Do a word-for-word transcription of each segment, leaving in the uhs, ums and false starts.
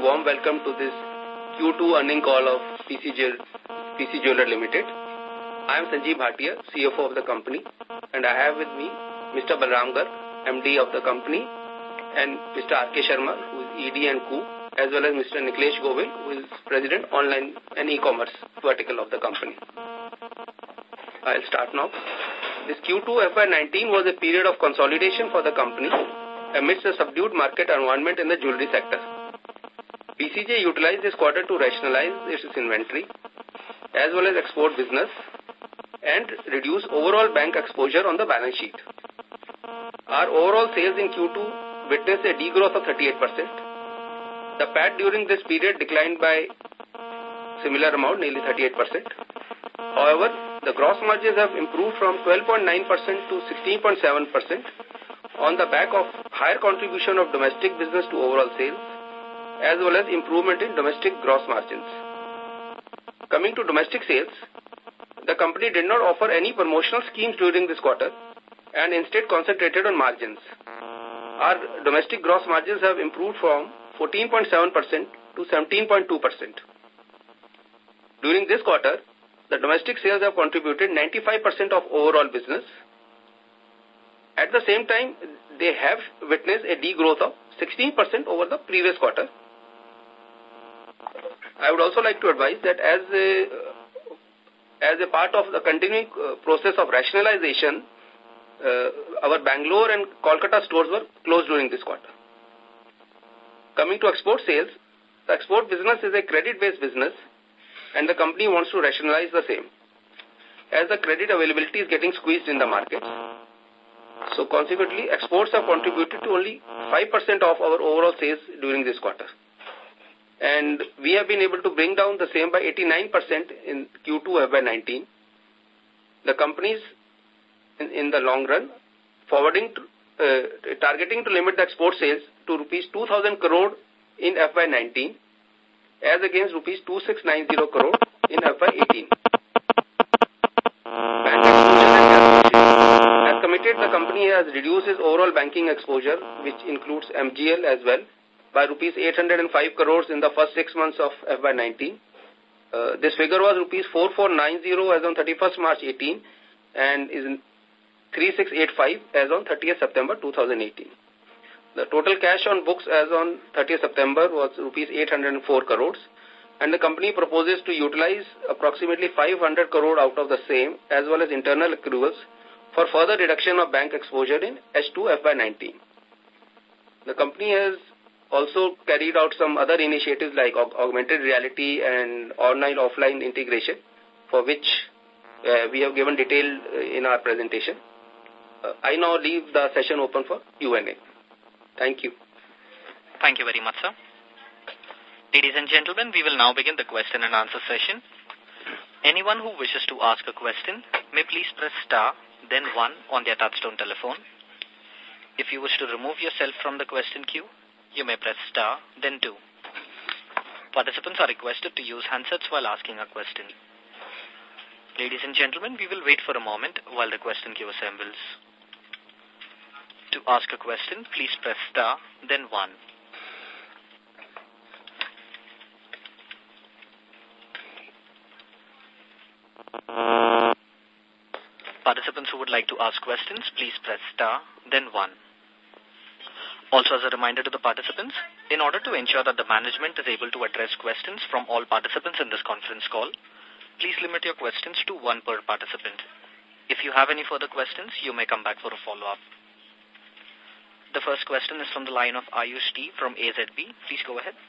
warm welcome to this Q two earning call of P C Jeweler Limited. I am Sanjeev Bhatia, C F O of the company, and I have with me Mister Balram Garg, M D of the company, and Mister R K Sharma, who is E D and C O, as well as Mister Nikhilesh Govil, who is President Online and E-Commerce vertical of the company. I'll start now. This Q two F Y nineteen was a period of consolidation for the company amidst a subdued market environment in the jewelry sector. P C J utilized this quarter to rationalize its inventory as well as export business and reduce overall bank exposure on the balance sheet. Our overall sales in Q two witnessed a degrowth of thirty-eight percent. The P A T during this period declined by similar amount, nearly thirty-eight percent. However, the gross margins have improved from twelve point nine percent to sixteen point seven percent on the back of higher contribution of domestic business to overall sales, as well as improvement in domestic gross margins. Coming to domestic sales, the company did not offer any promotional schemes during this quarter and instead concentrated on margins. Our domestic gross margins have improved from fourteen point seven percent to seventeen point two percent. During this quarter, the domestic sales have contributed ninety-five percent of overall business. At the same time, they have witnessed a degrowth of sixteen percent over the previous quarter. I would also like to advise that as a, as a part of the continuing process of rationalization, uh, our Bangalore and Kolkata stores were closed during this quarter. Coming to export sales, the export business is a credit-based business and the company wants to rationalize the same, as the credit availability is getting squeezed in the market. So consequently, exports have contributed to only five percent of our overall sales during this quarter. And we have been able to bring down the same by eighty-nine percent in Q two F Y nineteen. The companies, in, in the long run, forwarding to, uh, targeting to limit the export sales to rupees two thousand crore in F Y nineteen, as against rupees two thousand six hundred ninety crore in F Y eighteen. Bank exposure and as committed, the company has reduced its overall banking exposure, which includes M G L as well, by rupees eight hundred five crores in the first six months of F Y nineteen. Uh, this figure was rupees four thousand four hundred ninety as on thirty-first March eighteen and is three thousand six hundred eighty-five as on thirtieth September two thousand eighteen. The total cash on books as on thirtieth September was rupees eight hundred four crores, and the company proposes to utilize approximately five hundred crore out of the same as well as internal accruals for further reduction of bank exposure in H two F Y nineteen. The company has also carried out some other initiatives like aug augmented reality and online-offline integration, for which uh, we have given detail in our presentation. Uh, I now leave the session open for Q and A. Thank you. Thank you very much, sir. Ladies and gentlemen, we will now begin the question and answer session. Anyone who wishes to ask a question may please press star, then one on their touchtone telephone. If you wish to remove yourself from the question queue, you may press star, then two. Participants are requested to use handsets while asking a question. Ladies and gentlemen, we will wait for a moment while the question queue assembles. To ask a question, please press star, then one. Participants who would like to ask questions, please press star, then one. Also, as a reminder to the participants, in order to ensure that the management is able to address questions from all participants in this conference call, please limit your questions to one per participant. If you have any further questions, you may come back for a follow-up. The first question is from the line of Ayush T from A Z B. Please go ahead.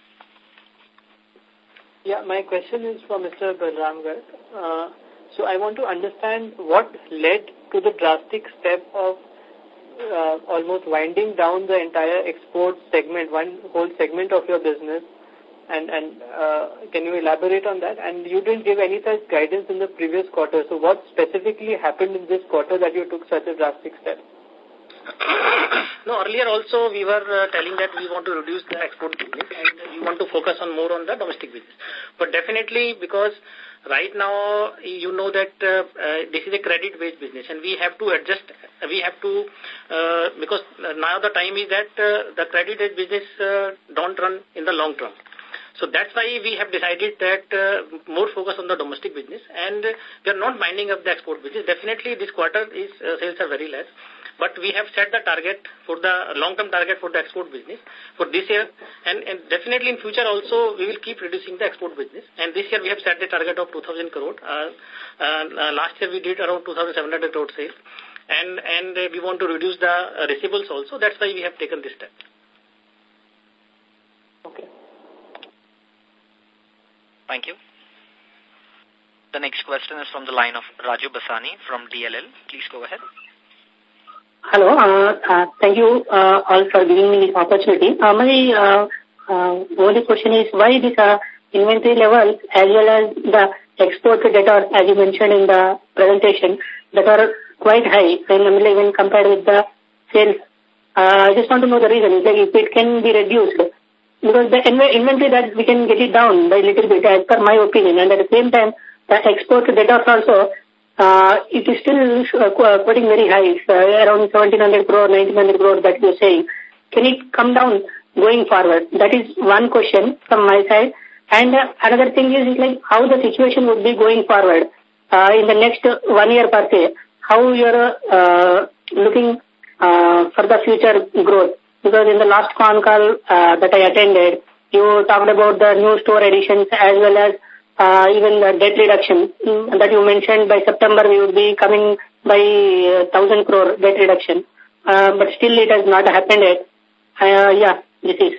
Yeah, my question is for Mister Balram Garg. Uh, so I want to understand what led to the drastic step of uh, almost winding down the entire export segment, one whole segment of your business. And, and uh, can you elaborate on that? And you didn't give any such guidance in the previous quarter. So what specifically happened in this quarter that you took such a drastic step? No, earlier also we were uh, telling that we want to reduce the export business and we want to focus on more on the domestic business. But definitely because right now you know that uh, uh, this is a credit-based business and we have to adjust, we have to, uh, because now the time is that uh, the credit-based business uh, don't run in the long term. So that's why we have decided that uh, more focus on the domestic business, and uh, we are not winding up the export business. Definitely this quarter is uh, sales are very less, but we have set the target for the long-term target for the export business for this year, and, and definitely in future also we will keep reducing the export business. And this year we have set the target of two thousand crore. Uh, uh, last year we did around two thousand seven hundred crore sales, and, and uh, we want to reduce the uh, receivables also. That's why we have taken this step. Okay. Thank you. The next question is from the line of Raju Basani from D L L. Please go ahead. Hello. Uh, uh, thank you uh, all for giving me this opportunity. Uh, my uh, uh, only question is why this uh, inventory level as well as the export data, as you mentioned in the presentation, that are quite high when, when compared with the sales. Uh, I just want to know the reason. Like if it can be reduced. Because the inventory that we can get it down by a little bit as per my opinion, and at the same time the export data also uh, it is still uh, putting very high, uh, around seventeen hundred crore, nineteen hundred crore that you're saying. Can it come down going forward? That is one question from my side. And uh, another thing is, is like how the situation would be going forward uh, in the next one year per se. How you're uh, looking uh, for the future growth. Because in the last con call uh, that I attended, you talked about the new store additions as well as uh, even the debt reduction mm, that you mentioned by September we would be coming by uh, one thousand crore debt reduction. Uh, but still it has not happened yet. Uh, yeah, this is.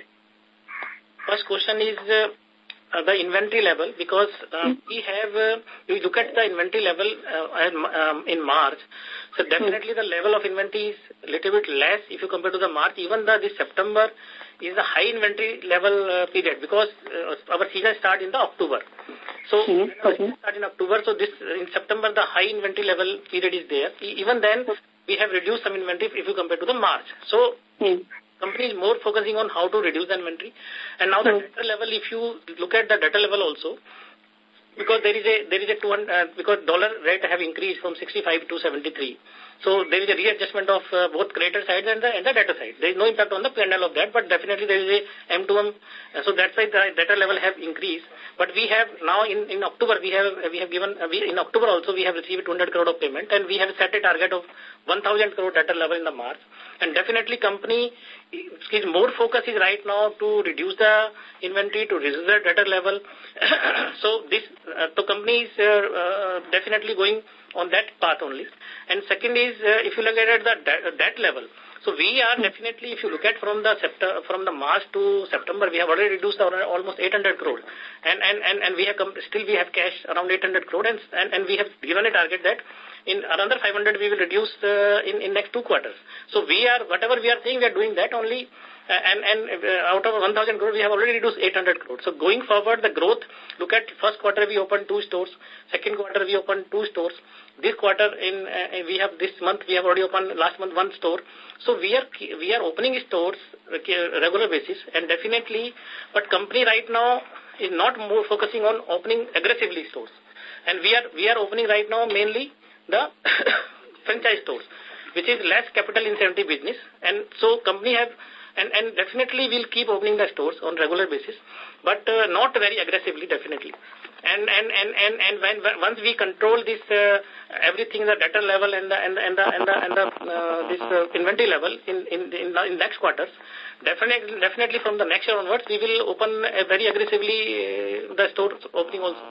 First question is uh, uh, the inventory level, because uh, mm. we have, uh, we look at the inventory level uh, um, in March. So definitely the level of inventory is a little bit less if you compare to the March. Even the this September is a high inventory level uh, period, because uh, our season start in the October. So mm-hmm. okay. start in October. So this in September the high inventory level period is there. Even then we have reduced some inventory if you compare to the March. So mm. company is more focusing on how to reduce the inventory. And now the mm. debtor level, if you look at the debtor level also, because there is a there is a two hundred uh, because dollar rate have increased from sixty-five to seventy-three, so there is a readjustment of uh, both creditor side and the and the debtor side. There is no impact on the P and L of that, but definitely there is a M to M, uh, so that's why the debtor level have increased. But we have now in in October we have we have given uh, we, in October also we have received two hundred crore of payment, and we have set a target of one thousand crore debtor level in the March. And definitely company is more focus is right now to reduce the inventory, to reduce the debtor level. So this uh, the company is uh, uh, definitely going on that path only. And second is uh, if you look at the debt, debt level. So we are definitely, if you look at from the September, from the March to September, we have already reduced our almost eight hundred crore, and and and and we have come, still we have cash around eight hundred crore, and and and we have given a target that in another five hundred we will reduce uh, in in next two quarters. So we are whatever we are saying we are doing that only. Uh, and and uh, out of one thousand crore, we have already reduced eight hundred crore. So going forward, the growth, look at first quarter, we opened two stores. Second quarter, we opened two stores. This quarter, in uh, we have this month, we have already opened last month one store. So we are we are opening stores regular basis, and definitely, but company right now is not more focusing on opening aggressively stores. And we are we are opening right now mainly the franchise stores, which is less capital intensive business. And so company have And, and definitely we'll keep opening the stores on regular basis, but uh, not very aggressively, definitely. And and and and and when, when once we control this uh, everything, the debtor level and the and the and the and the, and the uh, this uh, inventory level in in in, the, in next quarters, definitely definitely from the next year onwards, we will open uh, very aggressively uh, the store opening also.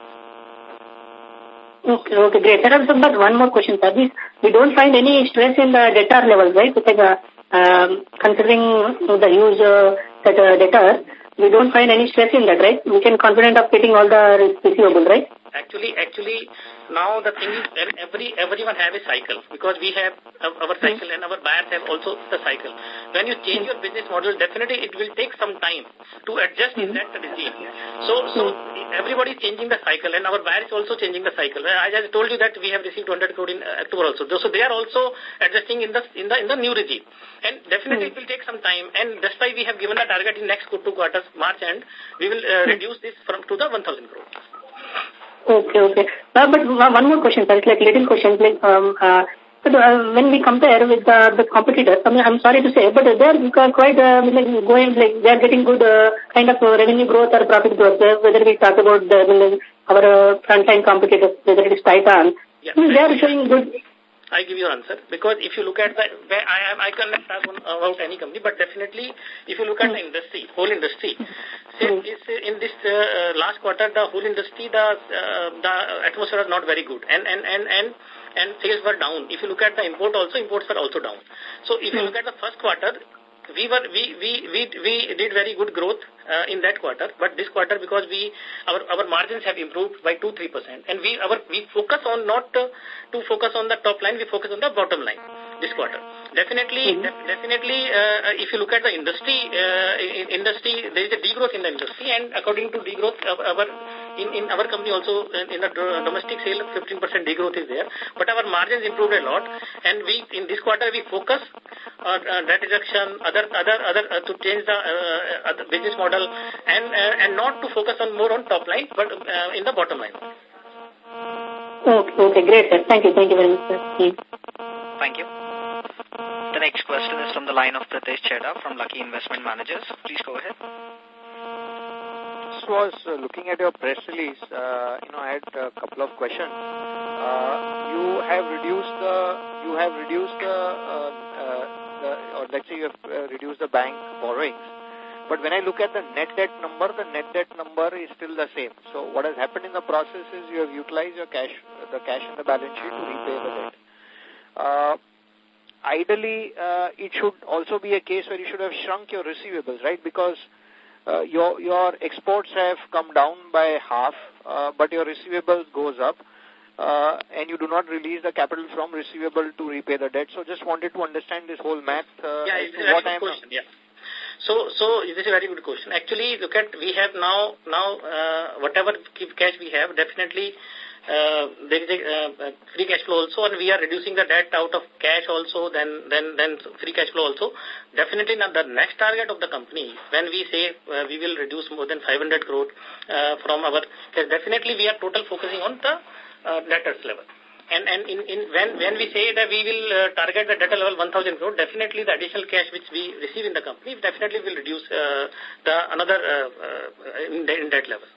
Okay, okay, great. Sir, but one more question, sir. We don't find any stress in the debtor level, right? Because uh, um, considering the huge uh, that, uh, debtor, we don't find any stress in that, right? We can confident of getting all the receivable, right? Actually, actually, now the thing is, every everyone have a cycle, because we have our cycle and our buyers have also the cycle. When you change your business model, definitely it will take some time to adjust in that regime. So, so everybody is changing the cycle, and our buyer is also changing the cycle. I just told you that we have received two hundred crore in October also. So they are also adjusting in the in the in the new regime, and definitely it will take some time. And that's why we have given a target in next two quarters, March end, we will uh, reduce this from to the one thousand crore. Okay, okay. Uh, but one more question, sir. It's like little question. Like, um, uh, But uh, when we compare with uh, the competitors, I mean, I'm sorry to say, but they're quite uh, like going, like they're getting good uh, kind of uh, revenue growth or profit growth. Uh, whether we talk about the, I mean, our uh, frontline competitors, whether it is Titan, yeah. I mean, they are showing good. I give you an answer because if you look at the, where I am, I cannot talk about any company, but definitely if you look at the industry, whole industry, say this, in this uh, last quarter, the whole industry, the uh, the atmosphere was not very good, and and and and and sales were down. If you look at the import also, imports were also down. So if you look at the first quarter, we were we we we we did very good growth uh, in that quarter, but this quarter because we our our margins have improved by two three percent, and we our we focus on not uh, to focus on the top line, we focus on the bottom line this quarter. Definitely, mm-hmm. def definitely, uh, if you look at the industry, uh, in industry there is a degrowth in the industry, and according to degrowth, our in in our company also in, in the domestic sale fifteen percent degrowth is there, but our margins improved a lot, and we in this quarter we focus on uh, debt reduction, other other other uh, to change the uh, other business model, and uh, and not to focus on more on top line, but uh, in the bottom line. Okay, okay, great, sir. Thank you, thank you very much, sir. Thank you. The next question is from the line of Pritesh Chheda from Lucky Investment Managers. Please go ahead. This was uh, looking at your press release. Uh, you know, I had a couple of questions. Uh, you have reduced the, you have reduced the, uh, uh, the or let's say you have uh, reduced the bank borrowings. But when I look at the net debt number, the net debt number is still the same. So what has happened in the process is you have utilized your cash, the cash in the balance sheet to repay the debt. Uh, ideally, uh, it should also be a case where you should have shrunk your receivables, right? Because uh, your your exports have come down by half, uh, but your receivables goes up, uh, and you do not release the capital from receivable to repay the debt. So just wanted to understand this whole math. Uh, yeah, it's a very good question. Yeah. So, so this is a very good question. Actually, look at, we have now, now, uh, whatever cash we have, definitely, uh, there is a uh, free cash flow also, and we are reducing the debt out of cash also, then, then, then free cash flow also. Definitely, now the next target of the company, when we say uh, we will reduce more than five hundred crore uh, from our, definitely we are total focusing on the uh, debtors level. And, and in, in when, when we say that we will uh, target the debtor level one thousand crore, definitely the additional cash which we receive in the company definitely will reduce uh, the another uh, uh, in, in debt level.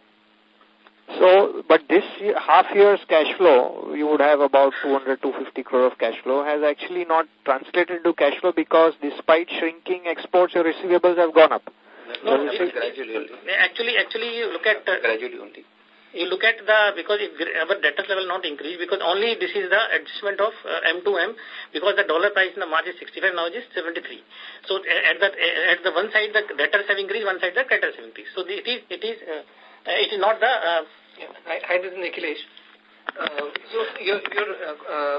So, but this year, half year's cash flow, you would have about two hundred to two hundred fifty crore of cash flow, has actually not translated into cash flow because despite shrinking exports, your receivables have gone up. No, no, it's gradually only. Actually, actually, you look at... Uh, gradually only. You look at the, because if our debtors level not increase, because only this is the adjustment of uh, M to M, because the dollar price in the March is sixty-five, now it is seventy-three. So at the, at the one side, the debtors have increased, one side, the creditors have increased. So it is, it is, uh, it is not the, uh, Hi, this is Nikhilesh. Uh, so your, your uh,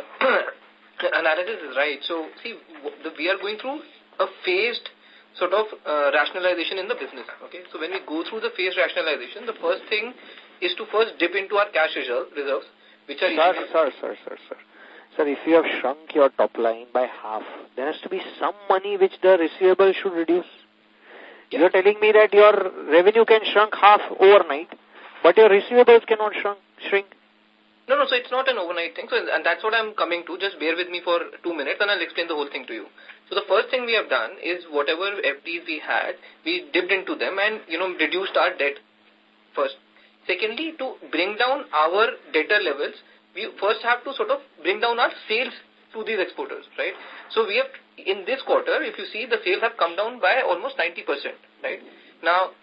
uh, analysis is right. So see, the, we are going through a phased sort of uh, rationalization in the business. Okay, so when we go through the phased rationalization, the first thing is to first dip into our cash reserve, reserves, which are... Sir, sir, sir, sir, sir. Sir, if you have shrunk your top line by half, there has to be some money which the receivable should reduce. Yeah. You're telling me that your revenue can shrink half overnight, but your receivables cannot shrunk, shrink. No, no, so it's not an overnight thing. So, and that's what I'm coming to. Just bear with me for two minutes and I'll explain the whole thing to you. So the first thing we have done is whatever F Ds we had, we dipped into them and, you know, reduced our debt first. Secondly, to bring down our debtor levels, we first have to sort of bring down our sales to these exporters, right? So we have, in this quarter, if you see, the sales have come down by almost ninety percent, right? Now,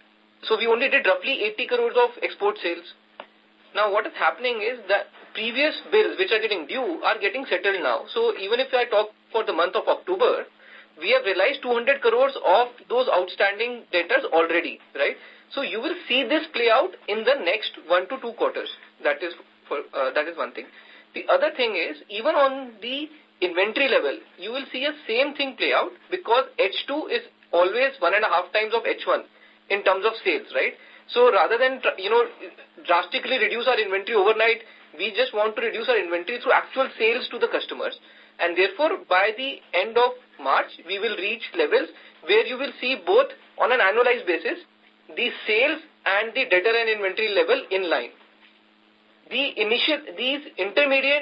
so we only did roughly eighty crores of export sales. Now, what is happening is that previous bills which are getting due are getting settled now. So even if I talk for the month of October, we have realized two hundred crores of those outstanding debtors already, right? So you will see this play out in the next one to two quarters. That is for uh, that is one thing. The other thing is, even on the inventory level, you will see a same thing play out because H two is always one and a half times of H one in terms of sales, right? So rather than, you know, drastically reduce our inventory overnight, we just want to reduce our inventory through actual sales to the customers. And therefore, by the end of March, we will reach levels where you will see both on an annualized basis, the sales and the debtor and inventory level in line. The initial, these intermediate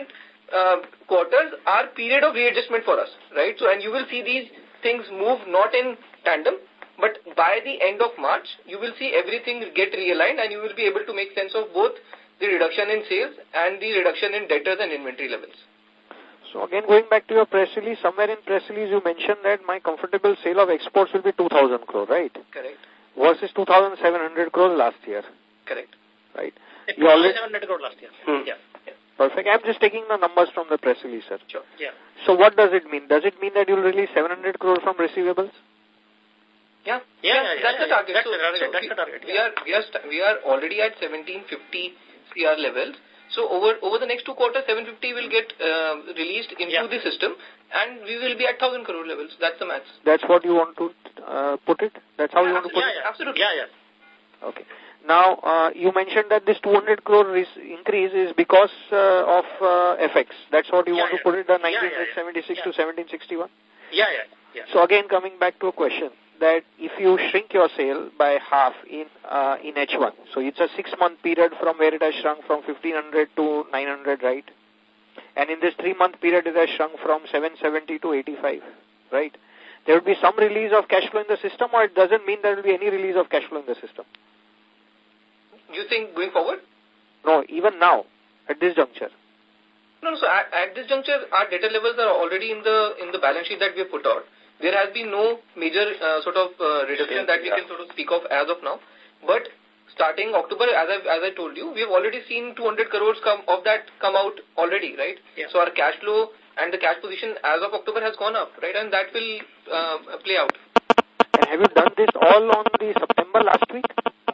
uh, quarters are period of readjustment for us, right? So, and you will see these things move not in tandem, but by the end of March, you will see everything get realigned and you will be able to make sense of both the reduction in sales and the reduction in debtors and inventory levels. So again, going back to your press release, somewhere in press release you mentioned that my comfortable sale of exports will be two thousand crore, right? Correct. Versus two thousand seven hundred crore last year. Correct. Right. two thousand seven hundred crore last year. Hmm. Yeah. yeah. Perfect. I'm just taking the numbers from the press release, sir. Sure. Yeah. So what does it mean? Does it mean that you'll release seven hundred crore from receivables? Yeah. Yeah, yeah, yeah, that's yeah, the target. That's so, the target. so That's we, the target. We are we are we are already at seventeen fifty C R levels. So over over the next two quarters, seven fifty will get uh, released into yeah. the system, and we will be at thousand crore levels. That's the maths. That's what you want to uh, put it. That's how yeah, you want to put yeah, it. Yeah, absolutely. Yeah, yeah. Okay. Now uh, you mentioned that this two hundred crore increase is because uh, of uh, F X. That's what you yeah, want yeah. to put it. The yeah, nineteen seventy-six yeah, yeah. to seventeen sixty-one. Yeah, yeah, yeah. So again, coming back to a question that if you shrink your sale by half in uh, in H one, so it's a six-month period from where it has shrunk from fifteen hundred to nine hundred, right? And in this three-month period, it has shrunk from seven seventy to eighty-five, right? There will be some release of cash flow in the system, or it doesn't mean there will be any release of cash flow in the system? You think going forward? No, even now, at this juncture. No, no, so at, at this juncture, our debtor levels are already in the in the balance sheet that we have put out. There has been no major uh, sort of uh, reduction that we can sort of speak of as of now. But starting October, as I as I told you, we have already seen two hundred crores come of that come out already, right? Yeah. So our cash flow and the cash position as of October has gone up, right? And that will uh, play out. And have you done this all on the September last week?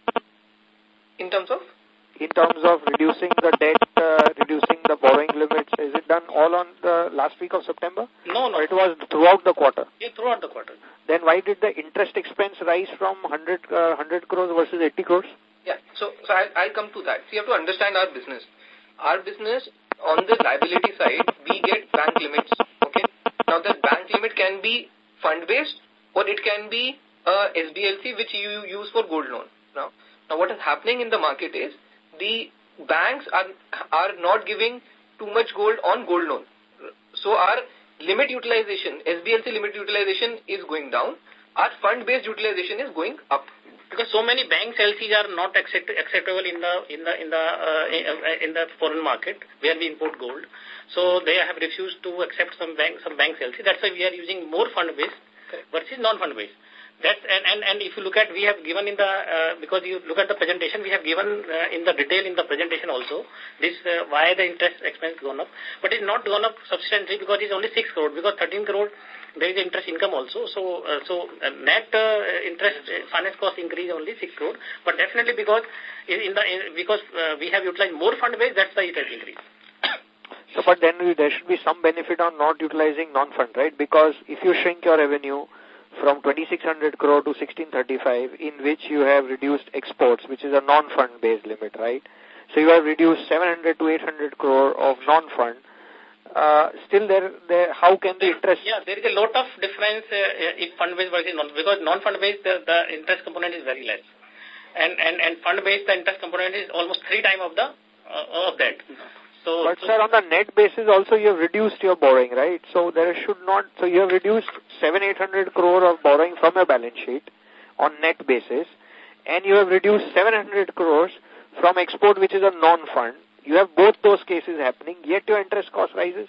In terms of? In terms of reducing the debt, uh, reducing the borrowing limits, is it done all on the last week of September? No, no. Or it was throughout the quarter? Yeah, throughout the quarter. Then why did the interest expense rise from one hundred, uh, one hundred crores versus eighty crores? Yeah, so, so I'll, I'll come to that. So you have to understand our business. Our business, on the liability side, we get bank limits, okay? Now, that bank limit can be fund-based or it can be uh, S B L C, which you use for gold loan. Now, now, what is happening in the market is the banks are, are not giving too much gold on gold loan. So, our limit utilization, S B L C limit utilization is going down. Our fund-based utilization is going up. Because so many banks L Cs are not accept, acceptable in the in the in the uh, in the foreign market where we import gold, so they have refused to accept some bank some banks L C. That's why we are using more fund based versus non fund based. That's and, and and if you look at, we have given in the uh, because you look at the presentation, we have given uh, in the detail in the presentation also this uh, why the interest expense gone up, but it's not gone up substantially because it's only six crore because thirteen crore. There is interest income also. So, uh, so uh, net uh, interest uh, finance cost increase only six crore. But definitely because in the in, because uh, we have utilized more fund base, that's the interest increase. So, but then we, there should be some benefit on not utilizing non-fund, right? Because if you shrink your revenue from twenty-six hundred crore to sixteen thirty-five, in which you have reduced exports, which is a non-fund based limit, right? So you have reduced seven hundred to eight hundred crore of non-fund. Uh, still there, there, how can the interest... Yeah, there is a lot of difference uh, in fund-based versus non because non-fund-based, the, the interest component is very less. And, and, and fund-based, the interest component is almost three times of the, uh, of that. So, but so, sir, on the net basis also you have reduced your borrowing, right? So there should not, so you have reduced seven, eight hundred crore of borrowing from your balance sheet on net basis, and you have reduced seven hundred crores from export, which is a non-fund. You have both those cases happening, yet your interest cost rises.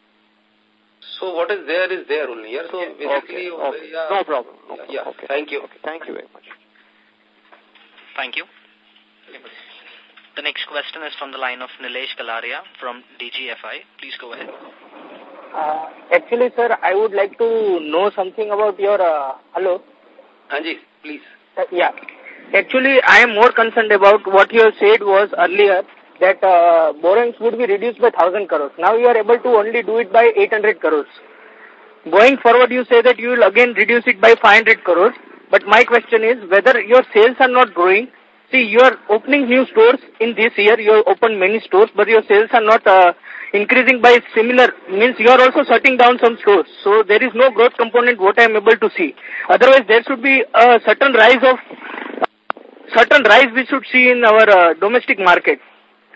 So what is there is there only. Yeah? So yeah. basically, okay. Okay. Yeah. No problem. No yeah. problem. Okay. Thank you. Okay. Thank you very much. Thank you. The next question is from the line of Nilesh Kalaria from D G F I. Please go ahead. Uh, actually, sir, I would like to know something about your... Uh, hello? Anji, please. Uh, yeah. Actually, I am more concerned about what you have said was earlier that uh, borrowings would be reduced by one thousand crores. Now you are able to only do it by eight hundred crores. Going forward, you say that you will again reduce it by five hundred crores. But my question is whether your sales are not growing. See, you are opening new stores in this year. You have opened many stores, but your sales are not uh, increasing by similar. Means you are also shutting down some stores. So there is no growth component what I am able to see. Otherwise, there should be a certain rise of certain rise we should see in our uh, domestic market.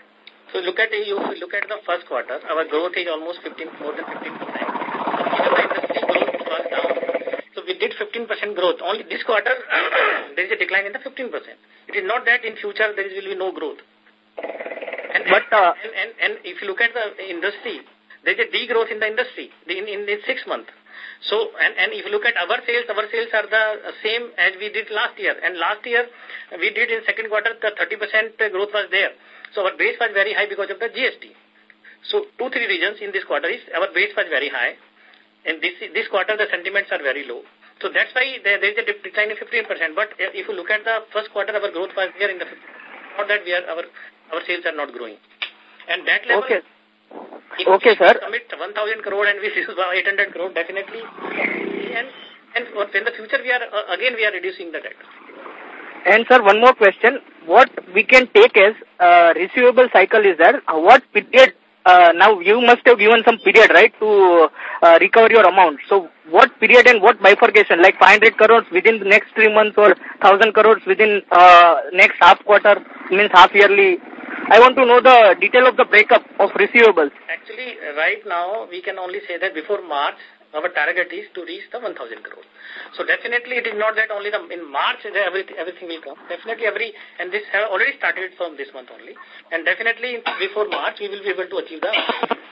So look at you look at the first quarter, our growth is almost fifteen, more than fifteen percent. Even the industry growth was down. So we did fifteen percent growth. Only this quarter, there is a decline in the fifteen percent. It is not that in future there will be no growth. And, but, uh, and, and, and if you look at the industry, there is a degrowth in the industry in, in, in six months. So, and, and if you look at our sales, our sales are the same as we did last year. And last year, we did in second quarter, the thirty percent growth was there. So our base was very high because of the G S T. So two, three reasons in this quarter is our base was very high. And this this quarter, the sentiments are very low. So that's why there, there is a decline of fifteen percent. But if you look at the first quarter, our growth was there in the fifteen percent. Not that we are, our, our sales are not growing. And that level, okay. if okay, we sir. commit one thousand crore and we receive eight hundred crore, definitely. And, and in the future, we are, uh, again, we are reducing the debt. And sir, one more question. What we can take as uh, receivable cycle is there? Uh, what period, uh, now you must have given some period, right, to uh, recover your amount. So what period and what bifurcation, like five hundred crores within the next three months or one thousand crores within uh, next half quarter, means half yearly? I want to know the detail of the breakup of receivables. Actually, right now, we can only say that before March, our target is to reach the one thousand crore. So definitely it is not that only the, in March everything, everything will come. Definitely every, and this have already started from this month only. And definitely before March we will be able to achieve that.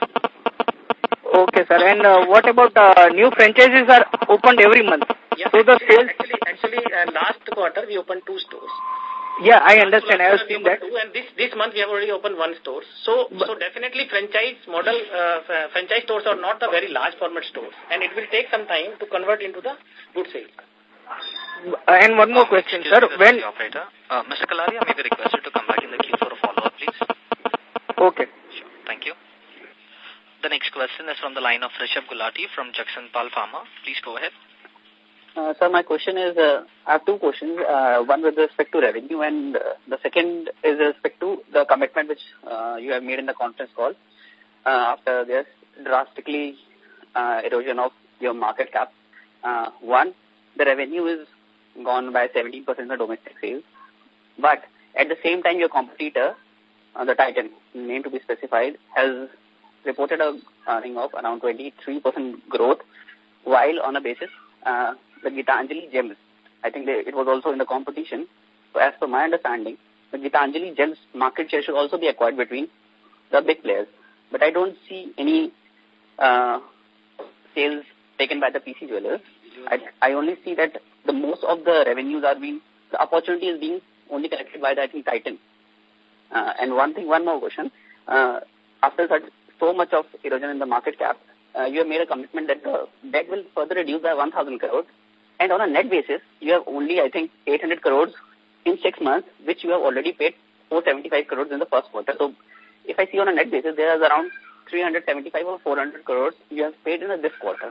Okay, sir. And uh, what about uh, new franchises are opened every month? Yeah, so actually, the sales... Actually, actually uh, last quarter we opened two stores. Yeah, I understand. I have seen that. Two, and this this month we have already opened one store. So but, so definitely franchise model, uh, franchise stores are not the very large format stores, and it will take some time to convert into the good sales. Uh, and one more question, sir. When operator, uh, Mister Kalaria, may be requested to come back in the queue for a follow-up, please. Okay. Sure. Thank you. The next question is from the line of Rishabh Gulati from Jackson Pal Pharma. Please go ahead. Uh, sir, my question is, uh, I have two questions, uh, one with respect to revenue and uh, the second is with respect to the commitment which uh, you have made in the conference call uh, after this drastically uh, erosion of your market cap. Uh, one, the revenue is gone by seventeen percent in the domestic sales, but at the same time your competitor, uh, the Titan, name to be specified, has reported a earning of around twenty-three percent growth, while on a basis uh, the Gitanjali Gems, I think they, it was also in the competition. So as per my understanding, the Gitanjali Gems market share should also be acquired between the big players. But I don't see any uh, sales taken by the P C Jewellers. I, I only see that the most of the revenues are being, the opportunity is being only collected by the, I think, Titan. Uh, and one thing, one more question. Uh, after such, so much of erosion in the market cap, uh, you have made a commitment that the debt will further reduce by one thousand crores. And on a net basis, you have only, I think, eight hundred crores in six months, which you have already paid four hundred seventy-five crores in the first quarter. So if I see on a net basis, there is around three hundred seventy-five or four hundred crores you have paid in this quarter.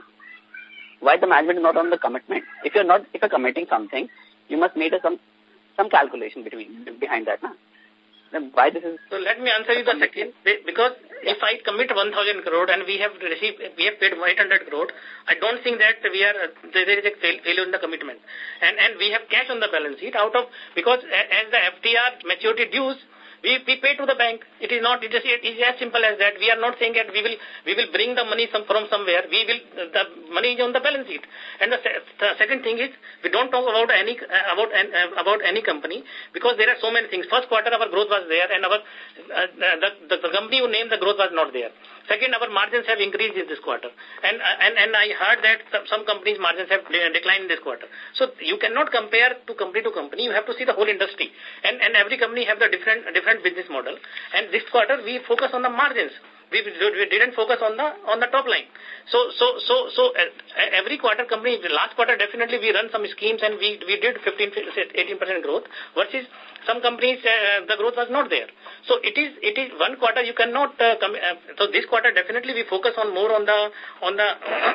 Why the management is not on the commitment? If you're not, if you're committing something, you must make a, some, some calculation between, behind that, na? Then why this is... So let me answer you the second. Because if I commit one thousand crore and we have received, we have paid eight hundred crore, I don't think that we are, there is a failure in the commitment. And, and we have cash on the balance sheet out of, because as the F D R maturity dues, we, we pay to the bank. It is not, it is, it is as simple as that. We are not saying that we will, we will bring the money some, from somewhere. We will, the money is on the balance sheet. And the, the second thing is, we don't talk about any, uh, about, uh, about any company, because there are so many things. First quarter our growth was there, and our, uh, the, the, the company you named, the growth was not there. Second, our margins have increased in this quarter. And, uh, and, and I heard that some, some companies' margins have declined in this quarter. So you cannot compare to company to company. You have to see the whole industry. And, and every company have the different, different business model. And this quarter we focus on the margins. We, we didn't focus on the on the top line. So so so so uh, every quarter company, last quarter definitely we run some schemes and we we did fifteen eighteen percent growth, versus some companies uh, the growth was not there. So it is it is one quarter you cannot uh, come, uh, so this quarter definitely we focus on more on the on the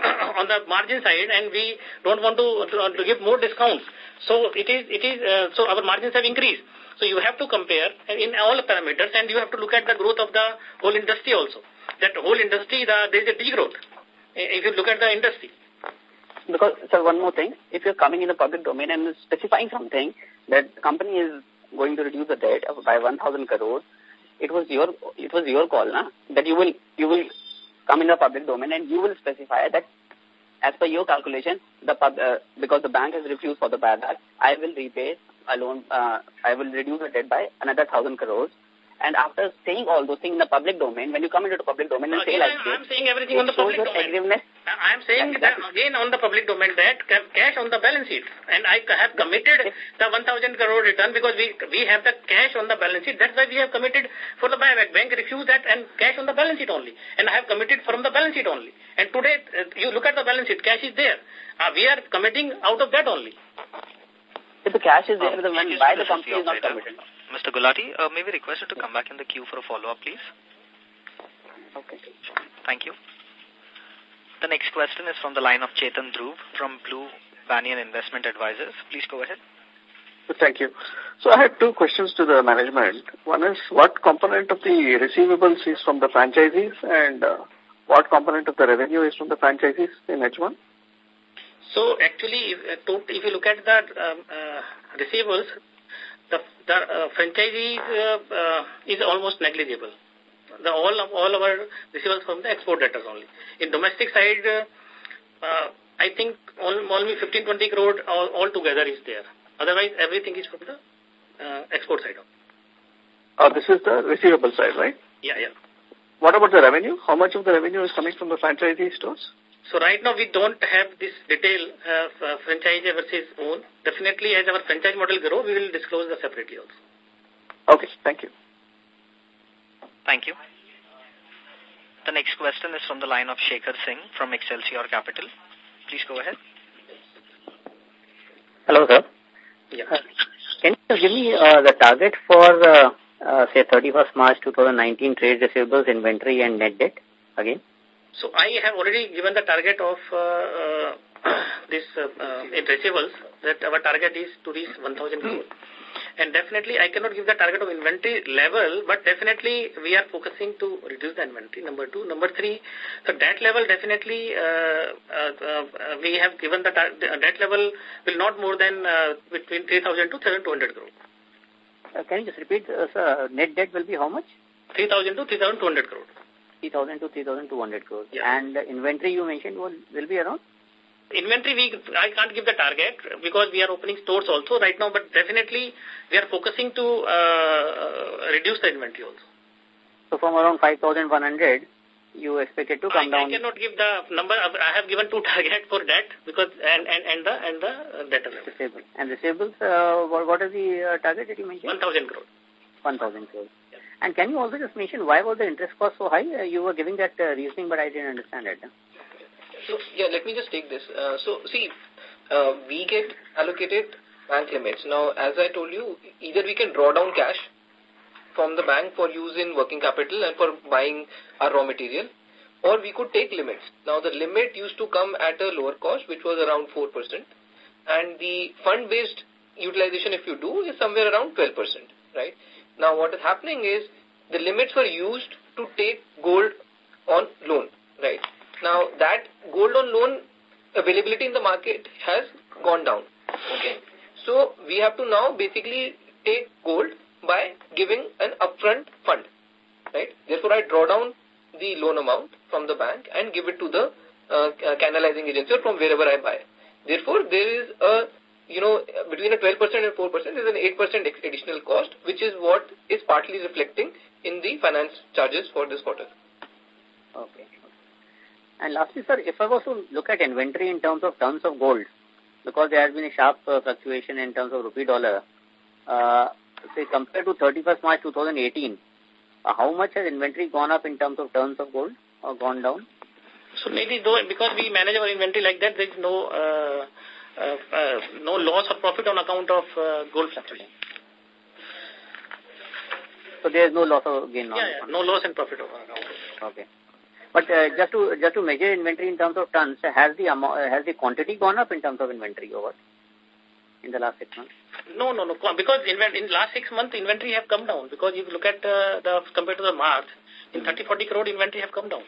on the margin side, and we don't want to to, to give more discounts. So it is it is uh, so our margins have increased. So you have to compare in all parameters, and you have to look at the growth of the whole industry also. That whole industry, the, there is a degrowth if you look at the industry. Because, sir, one more thing. If you're coming in the public domain and specifying something that the company is going to reduce the debt by one thousand crores, it was your it was your call, na? That you will you will come in the public domain and you will specify that as per your calculation, the pub, uh, because the bank has refused for the buyback, I will repay a loan. Uh, I will reduce the debt by another thousand crores. And after saying all those things in the public domain, when you come into the public domain and again, say like I'm, this, I'm saying everything on the public domain. I'm saying that again on the public domain that cash on the balance sheet. And I have committed the one thousand crore return because we we have the cash on the balance sheet. That's why we have committed for the buyback. Bank refused that and cash on the balance sheet only. And I have committed from the balance sheet only. And today, uh, you look at the balance sheet, cash is there. Uh, we are committing out of that only. If the cash is there, um, the when why the company is not committed? Mister Gulati, uh, may we request you to come back in the queue for a follow-up, please? Okay. Thank you. The next question is from the line of Chetan Dhruv from Blue Banyan Investment Advisors. Please go ahead. Thank you. So I had two questions to the management. One is, what component of the receivables is from the franchisees, and uh, what component of the revenue is from the franchisees in H one? So actually, if, uh, if you look at the um, uh, receivables, the, the uh, franchisee uh, uh, is almost negligible. The all of all our receivables from the export debtors only. In domestic side, uh, uh, I think only fifteen to twenty crore all, all together is there. Otherwise, everything is from the uh, export side. Oh, this is the receivable side, right? Yeah, yeah. What about the revenue? How much of the revenue is coming from the franchisee stores? So right now we don't have this detail of uh, franchise versus own. Definitely as our franchise model grow, we will disclose that separately also. Okay, thank you. Thank you. The next question is from the line of Shekhar Singh from Excelsior Capital. Please go ahead. Hello, sir. Yeah. Uh, can you give me uh, the target for, uh, uh, say, thirty-first March two thousand nineteen trade receivables, inventory, and net debt again? So I have already given the target of uh, uh, this uh, uh, in receivables that our target is to reach one thousand crore. And definitely I cannot give the target of inventory level, but definitely we are focusing to reduce the inventory, number two. Number three, the debt level definitely uh, uh, uh, we have given the, the debt level will not more than uh, between three thousand to two thousand two hundred crore. Uh, can you just repeat, uh, sir, net debt will be how much? three thousand to three thousand two hundred crore. three thousand to three thousand two hundred crores. Yeah. And uh, inventory you mentioned will, will be around? Inventory, we, I can't give the target because we are opening stores also right now, but definitely we are focusing to uh, reduce the inventory also. So from around five thousand one hundred, you expect it to come I, down? I cannot give the number. I have given two targets for debt because and, and, and the and the debt level. Receivable. And receivables, uh, what, what is the uh, target that you mentioned? one thousand crore. one thousand crores. Yeah. And can you also just mention why was the interest cost so high? Uh, you were giving that uh, reasoning, but I didn't understand it. Huh? So, yeah, let me just take this. Uh, so, see, uh, we get allocated bank limits. Now, as I told you, either we can draw down cash from the bank for use in working capital and for buying our raw material, or we could take limits. Now, the limit used to come at a lower cost, which was around four percent. And the fund-based utilization, if you do, is somewhere around twelve percent, right? Now, what is happening is the limits were used to take gold on loan, right? Now, that gold on loan availability in the market has gone down. Okay. So, we have to now basically take gold by giving an upfront fund. Right. Therefore, I draw down the loan amount from the bank and give it to the uh, uh, canalizing agency or from wherever I buy. Therefore, there is a, you know, between a twelve percent and four percent is an eight percent additional cost, which is what is partly reflecting in the finance charges for this quarter. Okay. And lastly, sir, if I was to look at inventory in terms of tons of gold, because there has been a sharp uh, fluctuation in terms of rupee dollar, uh, say compared to thirty-first March two thousand eighteen, uh, how much has inventory gone up in terms of tons of gold or gone down? So maybe though, because we manage our inventory like that, there is no uh, uh, uh, no loss or profit on account of uh, gold fluctuation. So there is no loss or gain on yeah, yeah, no loss and profit on account. Okay. But uh, just to just to measure inventory in terms of tons, has the amount, has the quantity gone up in terms of inventory over in the last six months? No, no, no. Because in in last six months inventory have come down. Because if you look at uh, the compared to the March, in mm-hmm. thirty forty crore inventory have come down.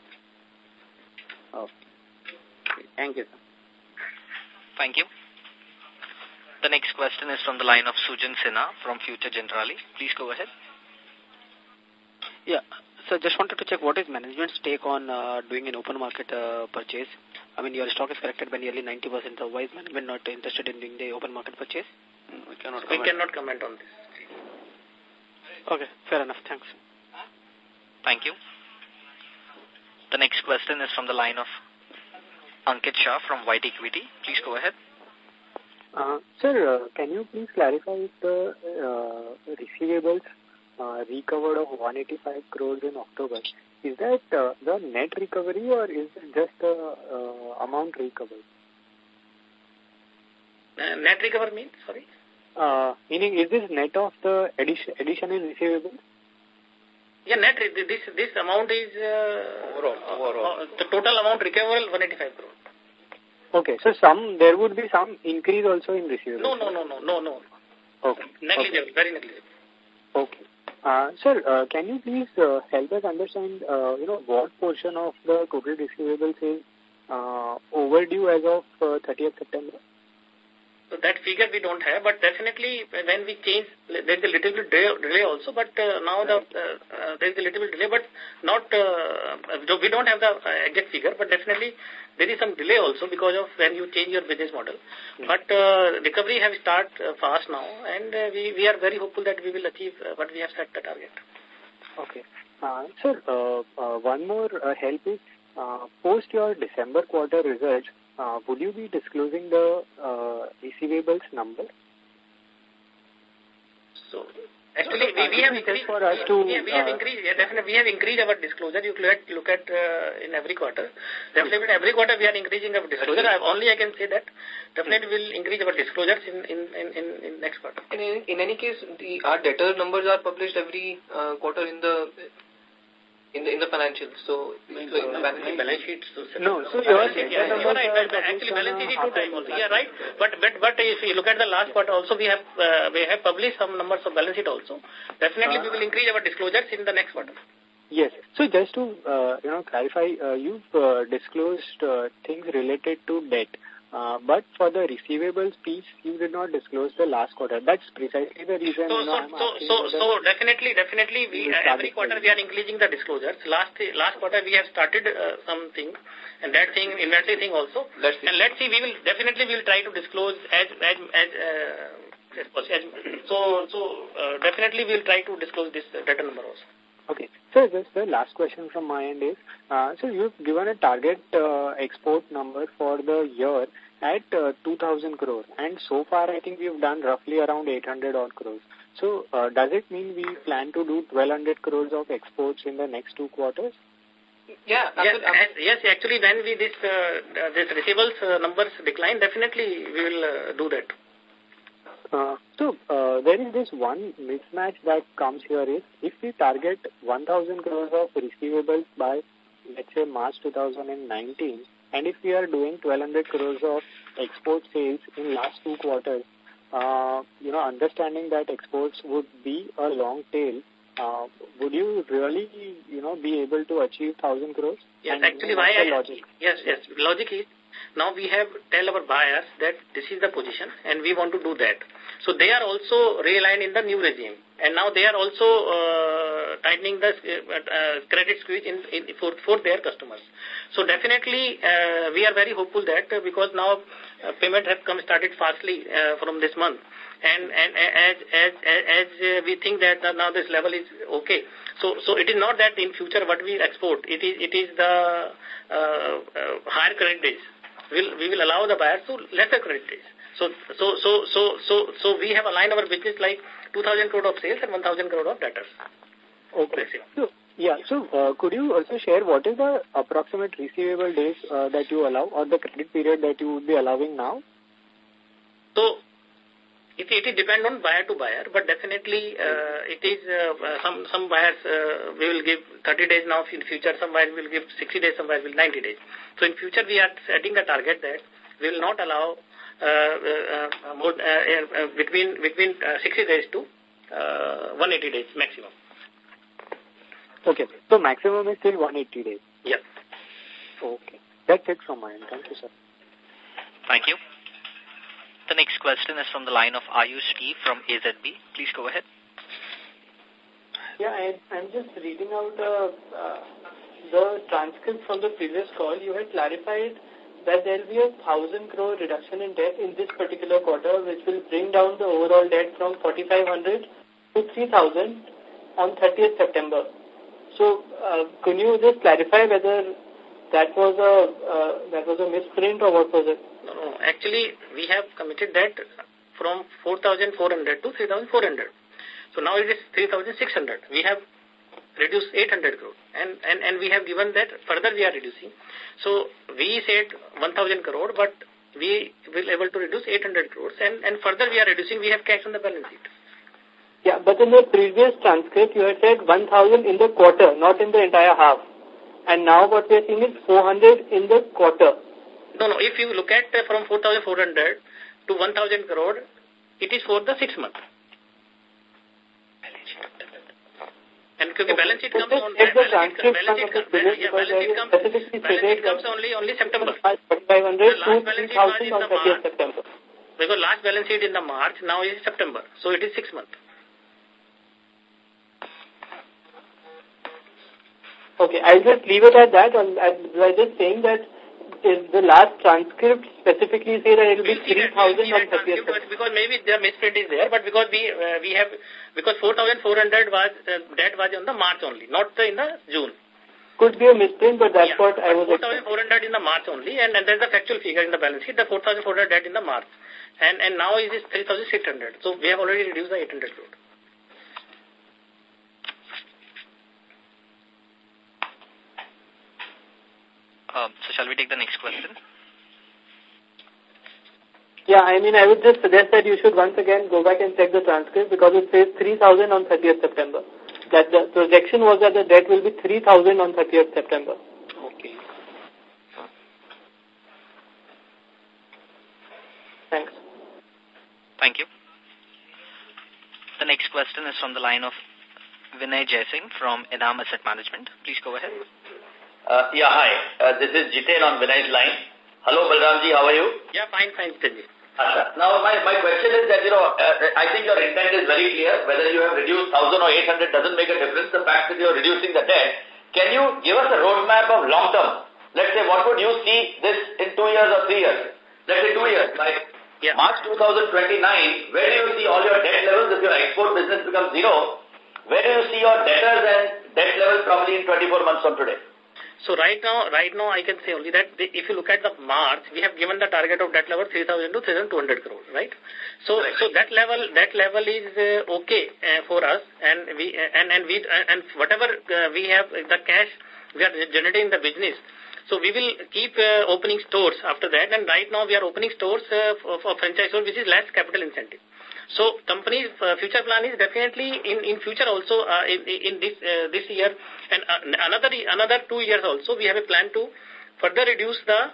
Okay. Thank you, sir. Thank you. The next question is from the line of Sujan Sinha from Future Generali. Please go ahead. Yeah. So just wanted to check what is management's take on uh, doing an open market uh, purchase. I mean, your stock is corrected by nearly ninety percent. So why is management not interested in doing the open market purchase? We cannot comment. We cannot comment on this. Okay, fair enough. Thanks. Thank you. The next question is from the line of Ankit Shah from White Equity. Please go ahead. Uh, sir, uh, can you please clarify if the uh, receivables uh, recovered of one hundred eighty-five crores in October, is that uh, the net recovery or is it just the uh, amount recovered? Uh, net recovery means, sorry? Uh, meaning, is this net of the addition, addition in receivables? Yeah, net, this this amount is uh, overall, overall. Uh, the total amount recoverable one hundred eighty-five crore. Okay, so some there would be some increase also in receivables. No, no, no, no, no, no. Okay. Negligible, okay. Very negligible. Okay. Uh, sir, uh, can you please uh, help us understand, uh, you know, what portion of the total receivables is uh, overdue as of uh, thirtieth September? So that figure we don't have, but definitely when we change, there is a little bit delay also, but uh, now the, uh, uh, there is a little bit delay, but not, uh, we don't have the exact figure, but definitely there is some delay also because of when you change your business model. Mm-hmm. But uh, recovery have started uh, fast now, and uh, we, we are very hopeful that we will achieve uh, what we have set the target. Okay. Uh, sir, uh, uh, one more uh, help is, uh, post your December quarter results, Uh, would you be disclosing the uh, receivables number? So, actually, we, we have increased, for us to, we, we have uh, increased, yeah, definitely, we have increased our disclosure. You look at, look at uh, in every quarter. Definitely, in every quarter we are increasing our disclosure. I, only I can say that definitely we will increase our disclosures in, in, in, in, in next quarter. In, in, in any case, the, our debtor numbers are published every uh, quarter in the In the, in the financials, so, so in the balance, balance sheet. So, no, so you are yeah, yeah, you are right. Actually, balance sheet is two time also. Yeah, right. But but but if you look at the last quarter, also we have uh, we have published some numbers of balance sheet also. Definitely, uh, we will increase our disclosures in the next quarter. Yes. So just to uh, you know clarify, uh, you've uh, disclosed uh, things related to debt. Uh, but for the receivables piece, you did not disclose the last quarter. That's precisely the reason. So, you know, so, so, so, so definitely, definitely, we uh, every quarter we are increasing the disclosures. Last last quarter we have started uh, something, and that thing, inventory thing also. Let's see. And let's see, we will definitely we will try to disclose as as as. Uh, as possible. So, so uh, definitely we will try to disclose this uh, data number also. Okay. So just the last question from my end is, uh, so you've given a target uh, export number for the year at uh, two thousand crores, and so far I think we've done roughly around eight hundred odd crores. So uh, does it mean we plan to do twelve hundred crores of exports in the next two quarters? Yeah, yes, yes, actually when we this, uh, this receivables uh, numbers decline, definitely we will uh, do that. Uh, so, uh, there is this one mismatch that comes here is, if we target one thousand crores of receivables by, let's say, March two thousand nineteen, and if we are doing twelve hundred crores of export sales in last two quarters, uh, you know, understanding that exports would be a long tail, uh, would you really, you know, be able to achieve one thousand crores? Yes, and actually, why I, logic? Yes, yes, logic is, now we have tell our buyers that this is the position and we want to do that. So they are also realigned in the new regime. And now they are also uh, tightening the uh, uh, credit squeeze in, in, for, for their customers. So definitely uh, we are very hopeful that uh, because now uh, payment have come started fastly uh, from this month. And, and as, as, as, as uh, we think that uh, now this level is okay. So, so it is not that in future what we export, it is, it is the uh, uh, higher credit days. We'll, we will allow the buyers to lesser credit days. So, so, so, so, so, so we have aligned our business like two thousand crore of sales and one thousand crore of debtors. Okay. So, yeah, so uh, could you also share what is the approximate receivable days uh, that you allow or the credit period that you would be allowing now? So, it, it depends on buyer to buyer, but definitely uh, it is uh, some some buyers uh, we will give thirty days now. In future, some buyers will give sixty days, some buyers will ninety days. So in future, we are setting a target that we will not allow uh, uh, more, uh, uh, between between uh, sixty days to uh, one hundred eighty days maximum. Okay, so maximum is still one hundred eighty days. Yes. Okay, that's it from my end. Thank you, sir. Thank you. The next question is from the line of Ayush T from A Z B. Please go ahead. Yeah, I, I'm just reading out uh, uh, the transcript from the previous call. You had clarified that there will be a thousand crore reduction in debt in this particular quarter, which will bring down the overall debt from forty-five hundred to three thousand on thirtieth September. So, uh, can you just clarify whether that was a uh, that was a misprint or what was it? No, no. Actually, we have committed that from four thousand four hundred to three thousand four hundred. So now it is three thousand six hundred. We have reduced eight hundred crore, and, and, and we have given that further we are reducing. So we said one thousand crore, but we will able to reduce eight hundred crores, and, and further we are reducing, we have cash on the balance sheet. Yeah, but in the previous transcript, you had said one thousand in the quarter, not in the entire half. And now what we are seeing is four hundred in the quarter. No, no, if you look at uh, from four thousand four hundred to one thousand crore, it is for the six months. And because balance sheet comes on, balance sheet, balance sheet, balance, yeah, balance sheet comes, balance sheet comes only, only September. forty-five hundred the last balance sheet was in the March. September. Because last balance sheet in the March, now is September. So it is six months. Okay, I'll just leave it at that. And I was just saying that is the last transcript specifically say that it will be three thousand on thirtieth. Because maybe the misprint is there, but because we uh, we have, because four thousand four hundred was, uh, that was on the March only, not uh, in the June. Could be a misprint, but that's yeah, what I was four thousand four hundred in the March only, and, and there's the factual figure in the balance sheet, the four thousand four hundred debt in the March. And, and now it is three thousand six hundred. So we have already reduced the eight hundred crore. Um, so shall we take the next question? Yeah, I mean, I would just suggest that you should once again go back and check the transcript because it says three thousand on thirtieth September. That the projection was that the debt will be three thousand on thirtieth September. Okay. Thanks. Thank you. The next question is from the line of Vinay Jaising from Enam Asset Management. Please go ahead. Uh, yeah, hi. Uh, this is Jiten on Vinay's line. Hello, Balramji, how are you? Yeah, fine, fine, Jitenji. Asha. Now, my, my question is that, you know, uh, I think your intent is very clear. Whether you have reduced one thousand or eight hundred doesn't make a difference. The fact that you are reducing the debt. Can you give us a roadmap of long term? Let's say, what would you see this in two years or three years? Let's say two years. By yeah. March two thousand twenty-nine, where do you see all your debt levels if your export business becomes zero? Where do you see your debtors and debt levels probably in twenty-four months from today? So right now, right now I can say only that the, if you look at the March, we have given the target of debt level three thousand to three thousand two hundred crores, right? So, right. so that level, that level is uh, okay uh, for us, and we uh, and and we uh, and whatever uh, we have uh, the cash we are generating in the business. So we will keep uh, opening stores after that, and right now we are opening stores uh, for, for franchise stores, which is less capital incentive. So company's uh, future plan is definitely in, in future also uh, in, in this uh, this year and uh, another another two years also we have a plan to further reduce the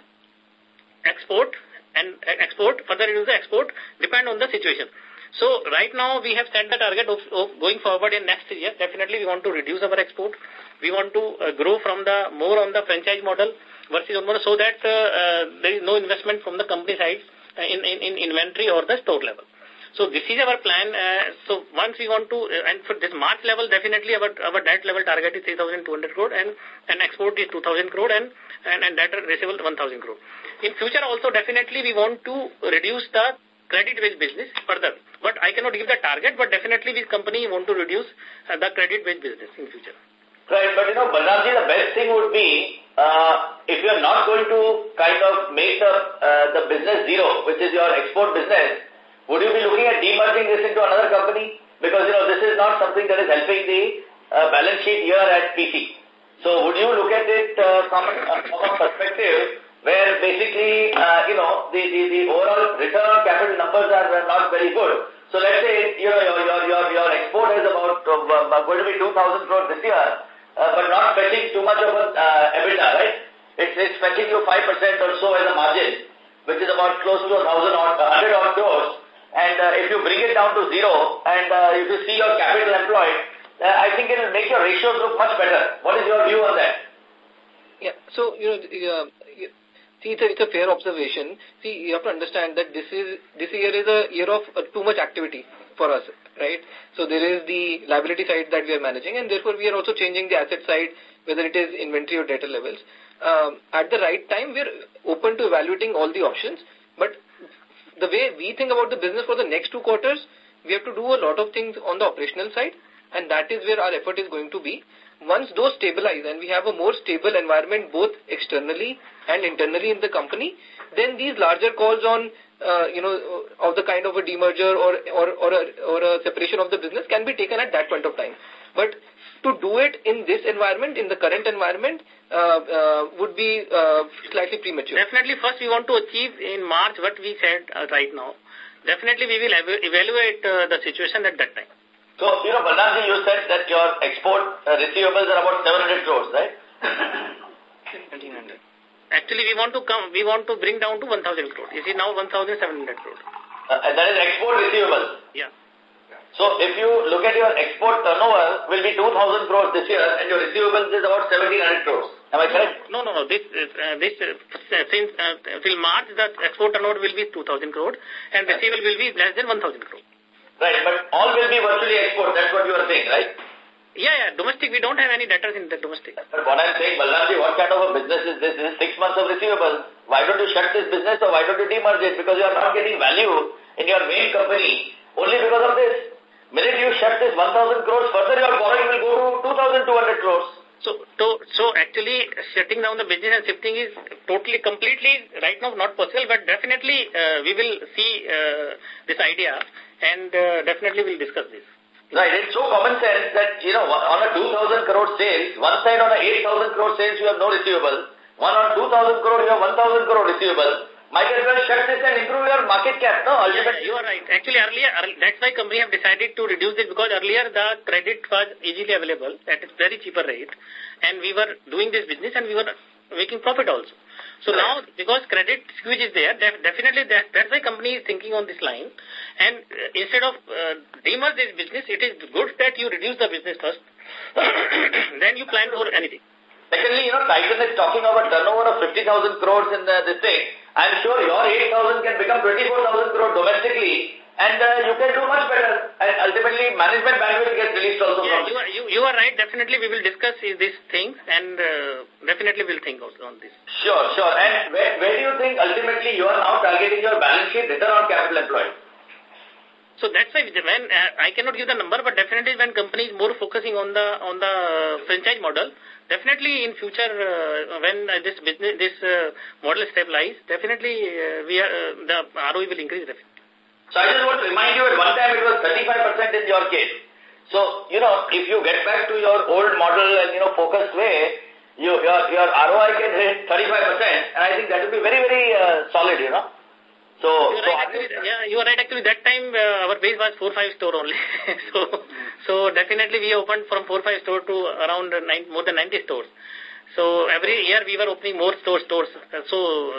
export and uh, export further reduce the export depend on the situation. So right now we have set the target of, of going forward in next year. Definitely we want to reduce our export. We want to uh, grow from the more on the franchise model versus on model so that uh, uh, there is no investment from the company side uh, in, in, in inventory or the store level. So this is our plan. Uh, so once we want to, uh, and for this March level, definitely our our debt level target is three thousand two hundred crore and, and export is two thousand crore and, and, and debt receivable one thousand crore. In future also, definitely we want to reduce the credit-based business further. But I cannot give the target, but definitely this company want to reduce uh, the credit-based business in future. Right, but you know, Balramji, the best thing would be uh, if you are not going to kind of make the, uh, the business zero, which is your export business, would you be looking at demerging this into another company? Because, you know, this is not something that is helping the uh, balance sheet here at P C. So would you look at it uh, from, a, from a perspective where basically, uh, you know, the, the, the overall return on capital numbers are not very good? So let's say, you know, your, your, your, your export is about uh, going to be two thousand crores this year, uh, but not fetching too much of an uh, EBITDA, right? It's, it's fetching you five percent or so as a margin, which is about close to a thousand or one hundred odd crores. And uh, if you bring it down to zero and uh, if you see your capital employed, uh, I think it will make your ratios look much better. What is your view on that? Yeah, so, you know, uh, see, it's a, it's a fair observation. See, you have to understand that this is this year is a year of uh, too much activity for us. right? So there is the liability side that we are managing, and therefore we are also changing the asset side, whether it is inventory or debtor levels. Um, at the right time, we are open to evaluating all the options, but the way we think about the business for the next two quarters, we have to do a lot of things on the operational side, and that is where our effort is going to be. Once those stabilize and we have a more stable environment both externally and internally in the company, then these larger calls on, uh, you know, of the kind of a demerger or, or, or, a, or a separation of the business can be taken at that point of time. But to do it in this environment, in the current environment, uh, uh, would be uh, slightly premature. Definitely, first we want to achieve in March what we said uh, right now. Definitely, we will ev evaluate uh, the situation at that time. So, you know, Balramji, you said that your export uh, receivables are about seven hundred crores, right? seventeen hundred. Actually, we want to come, we want to bring down to one thousand crores. It is now one thousand seven hundred crores. Uh, and that is export receivables? Yeah. So, if you look at your export turnover, will be two thousand crores this year, and your receivables is about seventeen hundred crores. Am I correct? No, no, no. This, uh, this uh, since uh, till March, the export turnover will be two thousand crores, and receivable will be less than one thousand crores. Right, but all will be virtually export. That's what you are saying, right? Yeah, yeah. Domestic, we don't have any debtors in the domestic. But what I'm saying, Balramji, what kind of a business is this? This is six months of receivables. Why don't you shut this business or why don't you demerge it? Because you are not getting value in your main company only because of this. Minute you shut this one thousand crores, further your borrowing will go to two thousand two hundred crores. So, to, so actually shutting down the business and shifting is totally, completely right now not possible, but definitely uh, we will see uh, this idea and uh, definitely we'll discuss this. Right, it's so common sense that, you know, on a two thousand crore sales, one side on a eight thousand crore sales you have no receivable, one on two thousand crore you have one thousand crore receivable. Might as well shut this and improve your market cap, no? Yeah, you are right. Actually, earlier, that's why company have decided to reduce it because earlier the credit was easily available at a very cheaper rate and we were doing this business and we were making profit also. So right. Now, because credit squeeze is there, def definitely that, that's why company is thinking on this line. And uh, instead of uh, demerge this business, it is good that you reduce the business first, then you plan for anything. Secondly, you know, Titan is talking about turnover of fifty thousand crores in the, this thing. I'm sure your eight thousand can become twenty-four thousand crores domestically and uh, you can do much better. And ultimately, management bandwidth gets released also yeah, from you are, you, you are right. Definitely, we will discuss these things and uh, definitely we'll think also on this. Sure, sure. And where, where do you think ultimately you are now targeting your balance sheet return on capital employed? So that's why when uh, I cannot give the number, but definitely when company is more focusing on the on the franchise model, definitely in future uh, when uh, this business this uh, model stabilize, definitely uh, we are, uh, the R O E will increase. Definitely. So I just want to remind you, at one time it was thirty-five percent in your case. So you know, if you get back to your old model and you know focused way, you your your R O I can hit thirty-five percent, and I think that will be very very uh, solid. You know. So, you're so right, actually, yeah, you are right. Actually, that time uh, our base was four five store only. so, so definitely we opened from four five store to around nine, more than ninety stores. So every year we were opening more stores, stores. So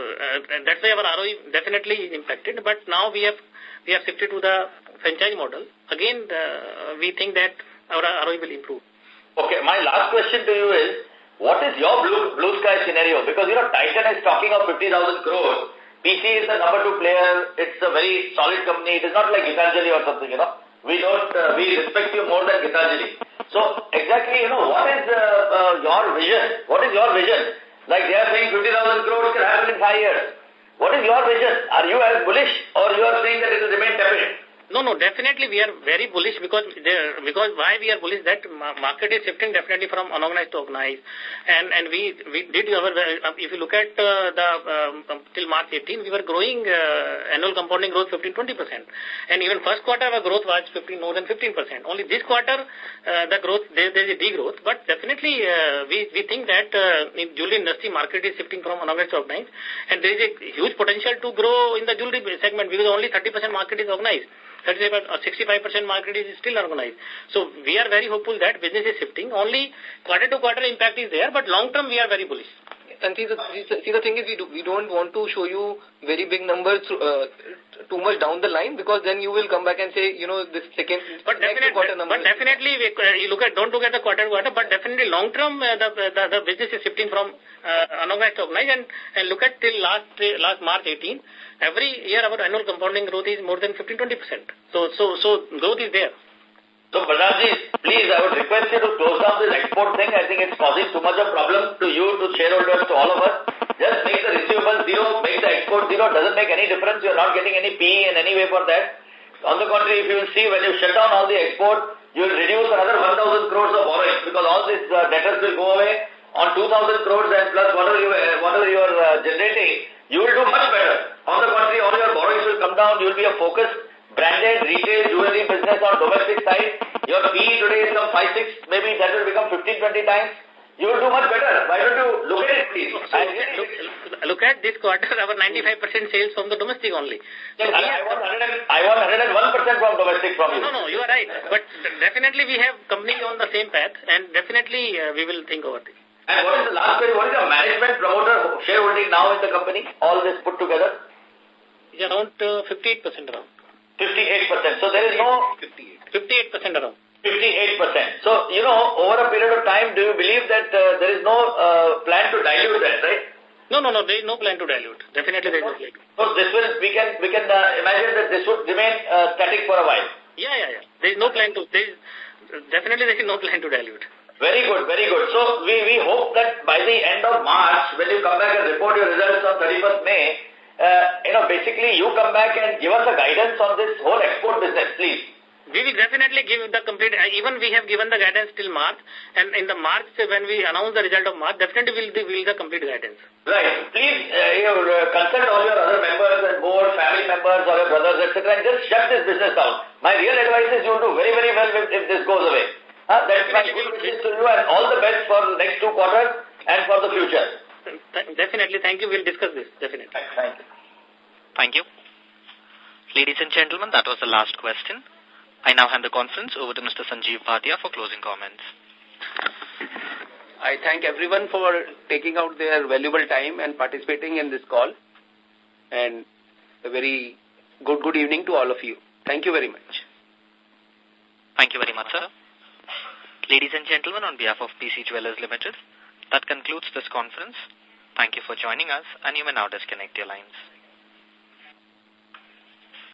uh, that's why our R O E definitely is impacted. But now we have we have shifted to the franchise model. Again, uh, we think that our R O E will improve. Okay, my last question to you is, what is your blue blue sky scenario? Because you know Titan is talking of fifty thousand crores. P C is the number two player. It's a very solid company. It is not like Gitanjali or something, you know. We don't, uh, we respect you more than Gitanjali. So, exactly, you know, what is uh, uh, your vision? What is your vision? Like they are saying fifty thousand crores can happen in five years. What is your vision? Are you as bullish or you are saying that it will remain tepid? No, no, definitely we are very bullish because there, because why we are bullish that market is shifting definitely from unorganized to organized, and and we we did our if you look at uh, the um, till March eighteenth we were growing uh, annual compounding growth fifteen to twenty percent, and even first quarter our growth was fifteen more than fifteen percent. Only this quarter uh, the growth there there is a degrowth, but definitely uh, we we think that uh, in jewelry industry market is shifting from unorganized to organized, and there is a huge potential to grow in the jewelry segment because only thirty percent market is organized. thirty-five or sixty-five percent market is still organized. So we are very hopeful that business is shifting. Only quarter to quarter impact is there, but long term we are very bullish. And see the, see the thing is we, do, we don't want to show you very big numbers uh, too much down the line because then you will come back and say, you know, this second but next quarter number. But definitely, we, uh, you look at, don't look at the quarter to quarter, but definitely long term uh, the, the, the business is shifting from uh, unorganized to organized, and, and look at till last, uh, last March eighteenth. Every year our annual compounding growth is more than fifteen to twenty percent. So, so, so growth is there. So, Balramji, please, I would request you to close down this export thing. I think it's causing too much of problem to you, to shareholders, to all of us. Just make the receivables zero, make the export zero. Doesn't make any difference. You're not getting any P E in any way for that. On the contrary, if you will see, when you shut down all the export, you will reduce another one thousand crores of borrowing because all these uh, debtors will go away on two thousand crores and plus whatever you, uh, whatever you are uh, generating, you will do much better. On the contrary, all your borrowings will come down. You will be a focused branded retail jewelry business on domestic side. Your P E today is some five, six, maybe that will become fifteen, twenty times. You will do much better. Why don't you look at it, please? So, look, look at this quarter, our ninety-five percent sales from the domestic only. So yes, I, I, want I want one hundred one percent from domestic from you. No, no, you are right. But definitely we have company on the same path and definitely uh, we will think over this. And what is the last query? What is the management promoter shareholding now in the company? All this put together? It's around uh, fifty-eight percent around. fifty-eight percent. So there is no... fifty-eight. fifty-eight percent around. fifty-eight percent. So, you know, over a period of time, do you believe that uh, there is no uh, plan to dilute that, right? No, no, no, there is no plan to dilute. Definitely there is no plan. So this will, we can, we can uh, imagine that this would remain uh, static for a while. Yeah, yeah, yeah. There is no plan to, there is, definitely there is no plan to dilute. Very good, very good. So we, we hope that by the end of March, when you come back and report your results on thirty-first May, uh, you know, basically you come back and give us a guidance on this whole export business, please. We will definitely give the complete, uh, even we have given the guidance till March, and in the March, when we announce the result of March, definitely we will give the complete guidance. Right. Please, uh, you know, uh, consult all your other members and board, family members or your brothers, et cetera, and just shut this business down. My real advice is you will do very, very well if, if this goes away. Uh, that's my good wishes to you and all the best for the next two quarters and for the future. Definitely. Thank you. We'll discuss this. Definitely. Thank you. Thank you. Ladies and gentlemen, that was the last question. I now hand the conference over to Mister Sanjeev Bhatia for closing comments. I thank everyone for taking out their valuable time and participating in this call. And a very good, good evening to all of you. Thank you very much. Thank you very much, sir. Ladies and gentlemen, on behalf of P C Jewellers Limited, that concludes this conference. Thank you for joining us, and you may now disconnect your lines.